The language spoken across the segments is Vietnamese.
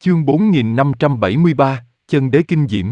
Chương 4573, chân đế kinh diễm.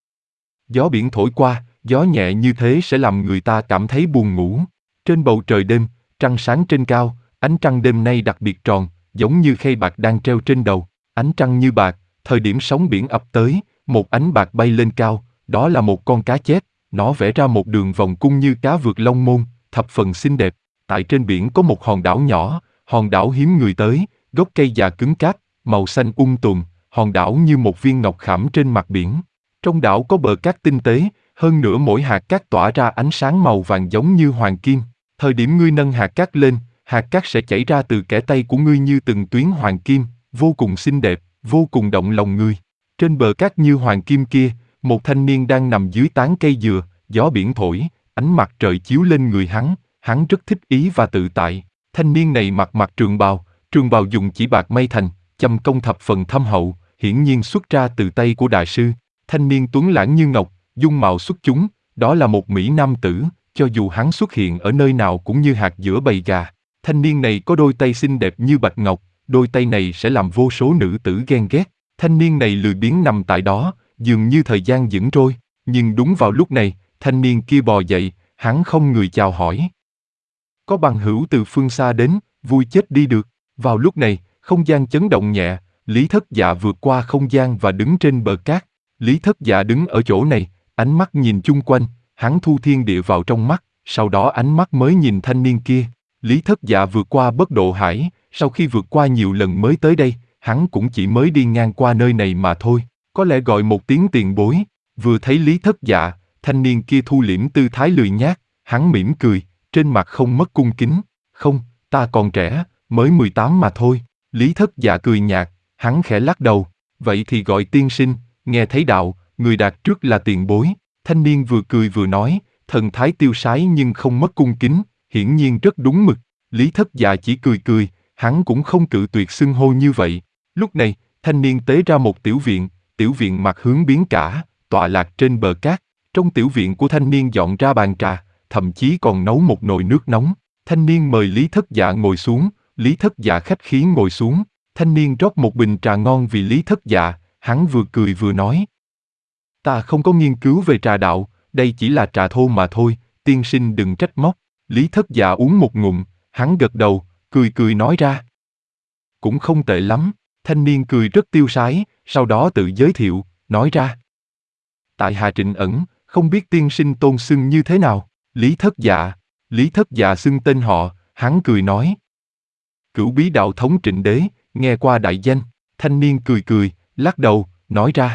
Gió biển thổi qua, gió nhẹ như thế sẽ làm người ta cảm thấy buồn ngủ. Trên bầu trời đêm, trăng sáng trên cao, ánh trăng đêm nay đặc biệt tròn, giống như khay bạc đang treo trên đầu. Ánh trăng như bạc, thời điểm sóng biển ập tới, một ánh bạc bay lên cao, đó là một con cá chép, nó vẽ ra một đường vòng cung như cá vượt long môn, thập phần xinh đẹp. Tại trên biển có một hòn đảo nhỏ, hòn đảo hiếm người tới, gốc cây già cứng cáp, màu xanh tùm, hòn đảo như một viên ngọc khảm trên mặt biển. Trong đảo có bờ cát tinh tế, hơn nữa mỗi hạt cát tỏa ra ánh sáng màu vàng giống như hoàng kim. Thời điểm ngươi nâng hạt cát lên, hạt cát sẽ chảy ra từ kẽ tay của ngươi như từng tuyến hoàng kim, vô cùng xinh đẹp, vô cùng động lòng ngươi. Trên bờ cát như hoàng kim kia, một thanh niên đang nằm dưới tán cây dừa, gió biển thổi, ánh mặt trời chiếu lên người hắn rất thích ý và tự tại. Thanh niên này mặc trường bào dùng chỉ bạc may thành, châm công thập phần thâm hậu, hiển nhiên xuất ra từ tay của đại sư. Thanh niên tuấn lãng như ngọc, dung mạo xuất chúng, đó là một mỹ nam tử, cho dù hắn xuất hiện ở nơi nào cũng như hạt giữa bầy gà. Thanh niên này có đôi tay xinh đẹp như bạch ngọc, đôi tay này sẽ làm vô số nữ tử ghen ghét. Thanh niên này lười biếng nằm tại đó, dường như thời gian dững trôi, nhưng đúng vào lúc này, thanh niên kia bò dậy, hắn không người chào hỏi. Có bằng hữu từ phương xa đến, vui chết đi được. Vào lúc này, không gian chấn động nhẹ, Lý Thất Dạ vượt qua không gian và đứng trên bờ cát. Lý Thất Dạ đứng ở chỗ này, ánh mắt nhìn chung quanh, hắn thu thiên địa vào trong mắt, sau đó ánh mắt mới nhìn thanh niên kia. Lý Thất Dạ vượt qua Bất Độ Hải, sau khi vượt qua nhiều lần mới tới đây, hắn cũng chỉ mới đi ngang qua nơi này mà thôi, có lẽ gọi một tiếng tiền bối. Vừa thấy Lý Thất Dạ, thanh niên kia thu liễm tư thái lười nhác, hắn mỉm cười, trên mặt không mất cung kính. Không, ta còn trẻ, mới 18 mà thôi. Lý Thất Dạ cười nhạt, hắn khẽ lắc đầu, vậy thì gọi tiên sinh, nghe thấy đạo, người đạt trước là tiền bối. Thanh niên vừa cười vừa nói, thần thái tiêu sái nhưng không mất cung kính, hiển nhiên rất đúng mực. Lý Thất Dạ chỉ cười, hắn cũng không cự tuyệt xưng hô như vậy. Lúc này, thanh niên tế ra một tiểu viện mặt hướng biển cả, tọa lạc trên bờ cát. Trong tiểu viện của thanh niên dọn ra bàn trà, thậm chí còn nấu một nồi nước nóng. Thanh niên mời Lý Thất Dạ ngồi xuống, Lý Thất Dạ khách khí ngồi xuống. Thanh niên rót một bình trà ngon vì Lý Thất Dạ, hắn vừa cười vừa nói. Ta không có nghiên cứu về trà đạo, đây chỉ là trà thô mà thôi, tiên sinh đừng trách móc. Lý Thất Dạ uống một ngụm, hắn gật đầu, cười nói ra. Cũng không tệ lắm. Thanh niên cười rất tiêu sái, sau đó tự giới thiệu, nói ra. Tại hạ Trịnh Ẩn, không biết tiên sinh tôn xưng như thế nào. Lý Thất Dạ xưng tên họ, hắn cười nói. Cửu Bí Đạo Thống Trịnh Đế, nghe qua đại danh. Thanh niên cười, lắc đầu, nói ra.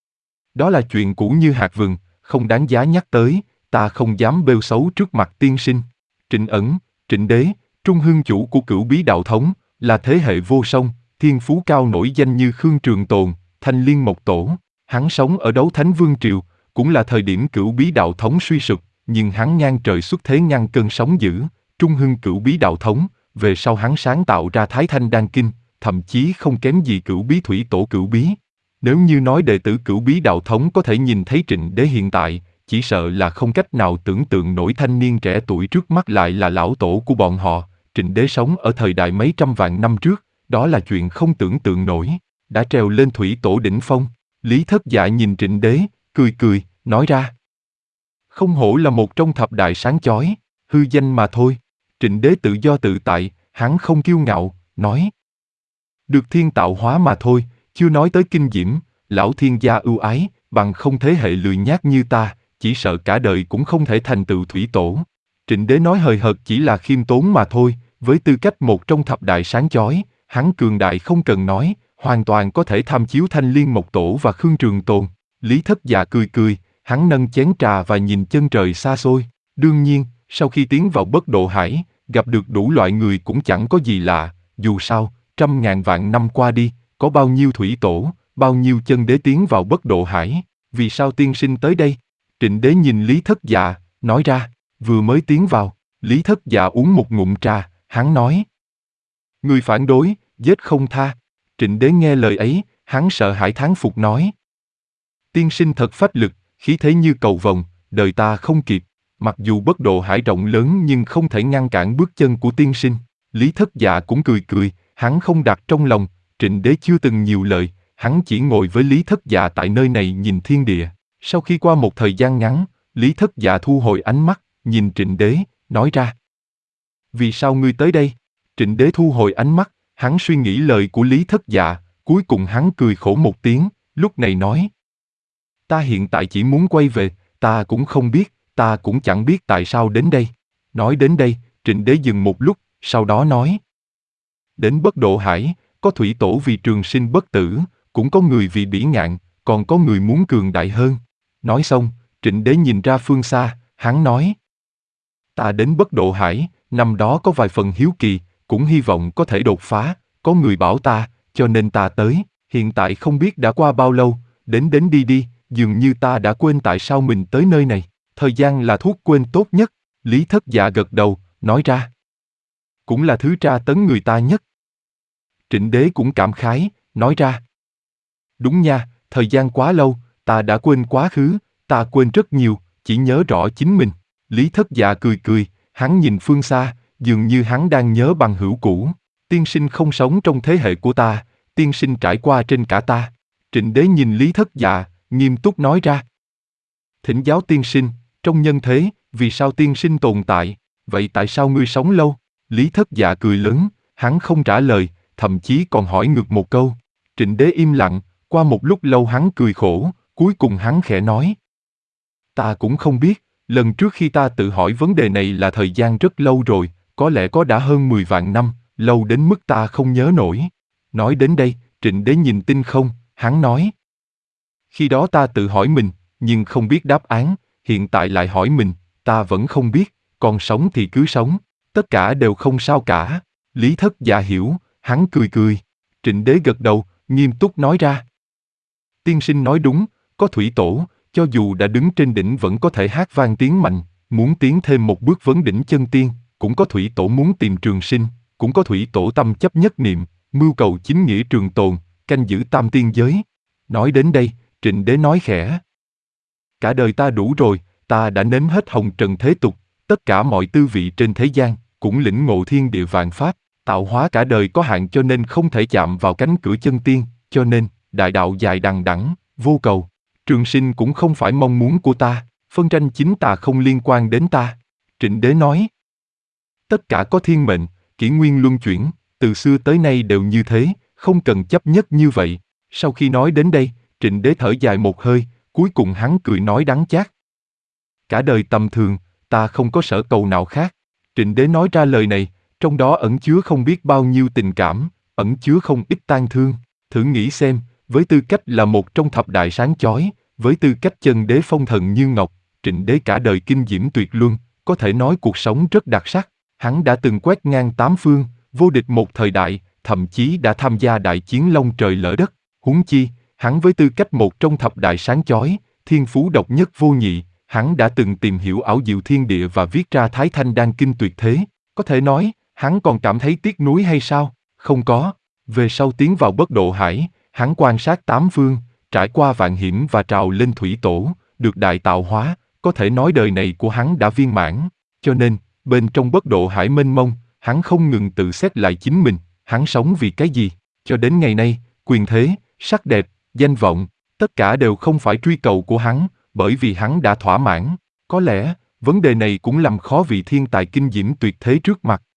Đó là chuyện cũ như hạt vừng, không đáng giá nhắc tới, ta không dám bêu xấu trước mặt tiên sinh. Trịnh Ẩn, Trịnh Đế, trung hương chủ của Cửu Bí Đạo Thống, là thế hệ vô song, thiên phú cao nổi danh như Khương Trường Tồn, Thanh Liên Mộc Tổ. Hắn sống ở Đấu Thánh Vương Triều, cũng là thời điểm Cửu Bí Đạo Thống suy sụp, nhưng hắn ngang trời xuất thế ngăn cơn sóng dữ, trung hưng Cửu Bí Đạo Thống. Về sau hắn sáng tạo ra Thái Thanh Đan Kinh, thậm chí không kém gì Cửu Bí Thủy Tổ Cửu Bí. Nếu như nói đệ tử Cửu Bí Đạo Thống có thể nhìn thấy Trịnh Đế hiện tại, chỉ sợ là không cách nào tưởng tượng nổi thanh niên trẻ tuổi trước mắt lại là lão tổ của bọn họ. Trịnh Đế sống ở thời đại mấy trăm vạn năm trước, đó là chuyện không tưởng tượng nổi, đã trèo lên Thủy Tổ đỉnh phong. Lý Thất Dạ nhìn Trịnh Đế, cười, nói ra. Không hổ là một trong thập đại sáng chói, hư danh mà thôi. Trịnh Đế tự do tự tại, hắn không kiêu ngạo, nói. Được thiên tạo hóa mà thôi, chưa nói tới kinh diễm, lão thiên gia ưu ái, bằng không thế hệ lười nhác như ta, chỉ sợ cả đời cũng không thể thành tựu Thủy Tổ. Trịnh Đế nói hời hợt chỉ là khiêm tốn mà thôi, với tư cách một trong thập đại sáng chói, hắn cường đại không cần nói, hoàn toàn có thể tham chiếu Thanh Liên Mộc Tổ và Khương Trường Tồn. Lý Thất Dạ cười, hắn nâng chén trà và nhìn chân trời xa xôi. Đương nhiên, sau khi tiến vào Bất Độ Hải, gặp được đủ loại người cũng chẳng có gì lạ, dù sao, trăm ngàn vạn năm qua đi, có bao nhiêu Thủy Tổ, bao nhiêu chân đế tiến vào Bất Độ Hải, vì sao tiên sinh tới đây? Trịnh Đế nhìn Lý Thất Dạ, nói ra, vừa mới tiến vào. Lý Thất Dạ uống một ngụm trà, hắn nói. Người phản đối, giết không tha. Trịnh Đế nghe lời ấy, hắn sợ hãi thán phục nói. Tiên sinh thật phách lực, khí thế như cầu vồng, đời ta không kịp. Mặc dù Bất Độ Hải rộng lớn nhưng không thể ngăn cản bước chân của tiên sinh. Lý Thất Dạ cũng cười, hắn không đặt trong lòng, Trịnh Đế chưa từng nhiều lời, hắn chỉ ngồi với Lý Thất Dạ tại nơi này nhìn thiên địa. Sau khi qua một thời gian ngắn, Lý Thất Dạ thu hồi ánh mắt, nhìn Trịnh Đế, nói ra. Vì sao ngươi tới đây? Trịnh Đế thu hồi ánh mắt, hắn suy nghĩ lời của Lý Thất Dạ, cuối cùng hắn cười khổ một tiếng, lúc này nói. Ta hiện tại chỉ muốn quay về, ta cũng không biết, ta cũng chẳng biết tại sao đến đây. Nói đến đây, Trịnh Đế dừng một lúc, sau đó nói. Đến Bất Độ Hải, có thủy tổ vì trường sinh bất tử, cũng có người vì bỉ ngạn, còn có người muốn cường đại hơn. Nói xong, Trịnh Đế nhìn ra phương xa, hắn nói. Ta đến Bất Độ Hải, năm đó có vài phần hiếu kỳ, cũng hy vọng có thể đột phá, có người bảo ta, cho nên ta tới, hiện tại không biết đã qua bao lâu, đến đi đi, dường như ta đã quên tại sao mình tới nơi này, thời gian là thuốc quên tốt nhất, Lý Thất Dạ gật đầu, nói ra. Cũng là thứ tra tấn người ta nhất. Trịnh Đế cũng cảm khái, nói ra. Đúng nha, thời gian quá lâu, ta đã quên quá khứ, ta quên rất nhiều, chỉ nhớ rõ chính mình. Lý Thất Dạ cười cười, hắn nhìn phương xa, dường như hắn đang nhớ bằng hữu cũ. Tiên sinh không sống trong thế hệ của ta, tiên sinh trải qua trên cả ta. Trịnh Đế nhìn Lý Thất Dạ, nghiêm túc nói ra. Thỉnh giáo tiên sinh, trong nhân thế, vì sao tiên sinh tồn tại, vậy tại sao ngươi sống lâu? Lý Thất Dạ cười lớn, hắn không trả lời, thậm chí còn hỏi ngược một câu. Trịnh Đế im lặng, qua một lúc lâu hắn cười khổ, cuối cùng hắn khẽ nói. Ta cũng không biết, lần trước khi ta tự hỏi vấn đề này là thời gian rất lâu rồi, có lẽ có đã hơn 10 vạn năm, lâu đến mức ta không nhớ nổi. Nói đến đây, Trịnh Đế nhìn tinh không, hắn nói. Khi đó ta tự hỏi mình, nhưng không biết đáp án, hiện tại lại hỏi mình, ta vẫn không biết, còn sống thì cứ sống, tất cả đều không sao cả. Lý Thất Dạ hiểu, hắn cười cười. Trịnh Đế gật đầu, nghiêm túc nói ra. Tiên sinh nói đúng, có thủy tổ, cho dù đã đứng trên đỉnh vẫn có thể hát vang tiếng mạnh, muốn tiến thêm một bước vấn đỉnh chân tiên, cũng có thủy tổ muốn tìm trường sinh, cũng có thủy tổ tâm chấp nhất niệm, mưu cầu chính nghĩa trường tồn, canh giữ tam tiên giới. Nói đến đây, Trịnh Đế nói khẽ. Cả đời ta đủ rồi, ta đã nếm hết hồng trần thế tục, tất cả mọi tư vị trên thế gian, cũng lĩnh ngộ thiên địa vạn pháp, tạo hóa cả đời có hạn cho nên không thể chạm vào cánh cửa chân tiên, cho nên, đại đạo dài đằng đẵng, vô cầu. Trường sinh cũng không phải mong muốn của ta, phân tranh chính tà không liên quan đến ta. Trịnh Đế nói. Tất cả có thiên mệnh, kỷ nguyên luân chuyển, từ xưa tới nay đều như thế, không cần chấp nhất như vậy. Sau khi nói đến đây, Trịnh Đế thở dài một hơi, cuối cùng hắn cười nói đắng chát. Cả đời tầm thường, ta không có sở cầu nào khác. Trịnh Đế nói ra lời này, trong đó ẩn chứa không biết bao nhiêu tình cảm, ẩn chứa không ít tang thương. Thử nghĩ xem, với tư cách là một trong thập đại sáng chói, với tư cách chân đế phong thần như ngọc, Trịnh Đế cả đời kinh diễm tuyệt luân, có thể nói cuộc sống rất đặc sắc. Hắn đã từng quét ngang tám phương, vô địch một thời đại, thậm chí đã tham gia đại chiến long trời lở đất. Huống chi, hắn với tư cách một trong thập đại sáng chói, thiên phú độc nhất vô nhị, hắn đã từng tìm hiểu ảo diệu thiên địa và viết ra Thái Thanh Đan Kinh tuyệt thế. Có thể nói, hắn còn cảm thấy tiếc nuối hay sao? Không có. Về sau tiến vào Bất Độ Hải, hắn quan sát tám phương, trải qua vạn hiểm và trào lên thủy tổ, được đại tạo hóa, có thể nói đời này của hắn đã viên mãn. Cho nên, bên trong Bất Độ Hải mênh mông, hắn không ngừng tự xét lại chính mình, hắn sống vì cái gì? Cho đến ngày nay, quyền thế, sắc đẹp, danh vọng, tất cả đều không phải truy cầu của hắn, bởi vì hắn đã thỏa mãn. Có lẽ, vấn đề này cũng làm khó vị thiên tài kinh diễm tuyệt thế trước mặt.